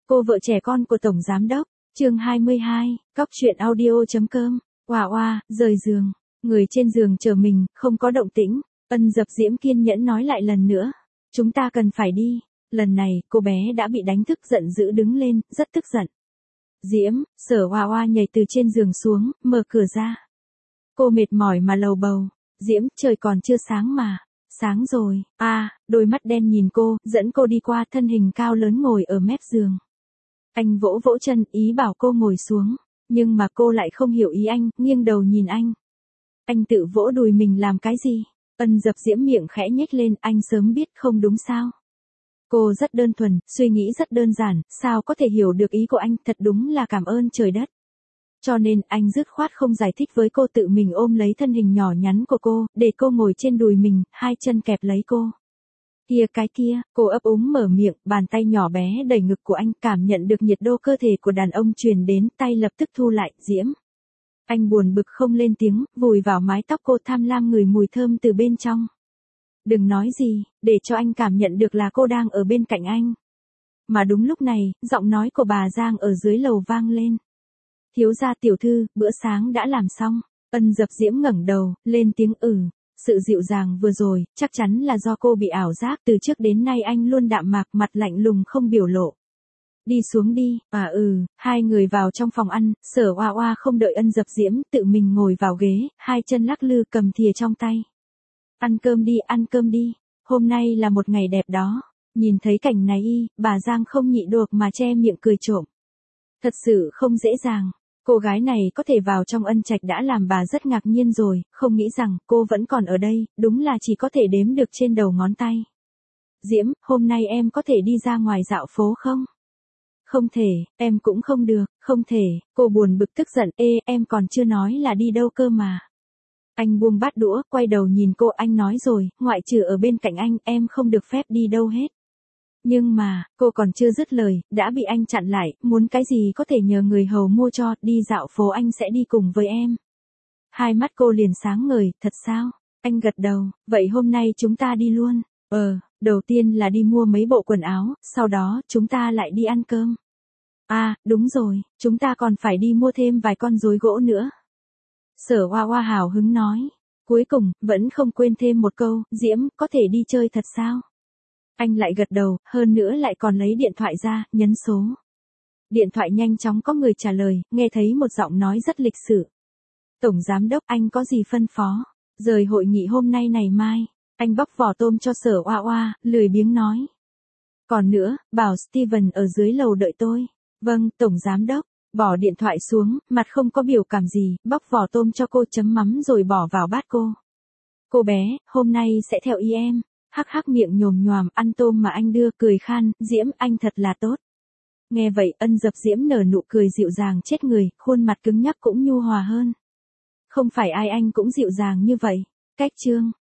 Cô vợ trẻ con của Tổng Giám Đốc, chương 22, Cóc truyện audio.com, Oa, rời giường, người trên giường chờ mình, không có động tĩnh, Ân Dập Diễm kiên nhẫn nói lại lần nữa, chúng ta cần phải đi, lần này, cô bé đã bị đánh thức giận dữ đứng lên, rất tức giận. Diễm, Sở Oa nhảy từ trên giường xuống, mở cửa ra. Cô mệt mỏi mà lầu bầu, Diễm, trời còn chưa sáng mà. Sáng rồi, đôi mắt đen nhìn cô, dẫn cô đi qua thân hình cao lớn ngồi ở mép giường. Anh vỗ vỗ chân, ý bảo cô ngồi xuống, nhưng mà cô lại không hiểu ý anh, nghiêng đầu nhìn anh. Anh tự vỗ đùi mình làm cái gì? Ân Dập Diễm miệng khẽ nhếch lên, anh sớm biết không đúng sao? Cô rất đơn thuần, suy nghĩ rất đơn giản, sao có thể hiểu được ý của anh, thật đúng là cảm ơn trời đất. Cho nên anh dứt khoát không giải thích với cô, tự mình ôm lấy thân hình nhỏ nhắn của cô, để cô ngồi trên đùi mình, hai chân kẹp lấy cô. Cái kia, cô ấp úng mở miệng, bàn tay nhỏ bé đẩy ngực của anh, cảm nhận được nhiệt độ cơ thể của đàn ông truyền đến, tay lập tức thu lại, Diễm. Anh buồn bực không lên tiếng, vùi vào mái tóc cô, tham lam ngửi mùi thơm từ bên trong. Đừng nói gì, để cho anh cảm nhận được là cô đang ở bên cạnh anh. Mà đúng lúc này, giọng nói của bà Giang ở dưới lầu vang lên. Thiếu gia tiểu thư, bữa sáng đã làm xong. Ân Dập Diễm ngẩng đầu, lên tiếng Sự dịu dàng vừa rồi, chắc chắn là do cô bị ảo giác, từ trước đến nay anh luôn đạm mạc, mặt lạnh lùng không biểu lộ. Đi xuống đi, hai người vào trong phòng ăn, Sở Oa không đợi Ân Dập Diễm, tự mình ngồi vào ghế, hai chân lắc lư cầm thìa trong tay. Ăn cơm đi, hôm nay là một ngày đẹp đó. Nhìn thấy cảnh này bà Giang không nhịn được mà che miệng cười trộm. Thật sự không dễ dàng. Cô gái này có thể vào trong Ân Trạch đã làm bà rất ngạc nhiên rồi, không nghĩ rằng cô vẫn còn ở đây, đúng là chỉ có thể đếm được trên đầu ngón tay. Diễm, hôm nay em có thể đi ra ngoài dạo phố không? Không thể, em cũng không được, không thể, cô buồn bực tức giận, em còn chưa nói là đi đâu cơ mà. Anh buông bát đũa, quay đầu nhìn cô, anh nói rồi, ngoại trừ ở bên cạnh anh, em không được phép đi đâu hết. Nhưng mà, cô còn chưa dứt lời, đã bị anh chặn lại, muốn cái gì có thể nhờ người hầu mua cho, đi dạo phố anh sẽ đi cùng với em. Hai mắt cô liền sáng ngời, thật sao? Anh gật đầu, vậy hôm nay chúng ta đi luôn. Đầu tiên là đi mua mấy bộ quần áo, sau đó chúng ta lại đi ăn cơm. Đúng rồi, chúng ta còn phải đi mua thêm vài con rối gỗ nữa. Sở Oa hào hứng nói. Cuối cùng, vẫn không quên thêm một câu, Diễm, có thể đi chơi thật sao? Anh lại gật đầu, hơn nữa lại còn lấy điện thoại ra, nhấn số. Điện thoại nhanh chóng có người trả lời, nghe thấy một giọng nói rất lịch sự. Tổng Giám Đốc, anh có gì phân phó? Rời hội nghị hôm nay này mai. Anh bóc vỏ tôm cho Sở Oa, lười biếng nói. Còn nữa, bảo Steven ở dưới lầu đợi tôi. Vâng, Tổng Giám Đốc. Bỏ điện thoại xuống, mặt không có biểu cảm gì, bóc vỏ tôm cho cô, chấm mắm rồi bỏ vào bát cô. Cô bé, hôm nay sẽ theo ý em. Hắc miệng nhồm nhoàm ăn tôm mà anh đưa, cười khan, Diễm, anh thật là tốt. Nghe vậy, Ân Dập Diễm nở nụ cười dịu dàng chết người, khuôn mặt cứng nhắc cũng nhu hòa hơn. Không phải ai anh cũng dịu dàng như vậy. Cách chương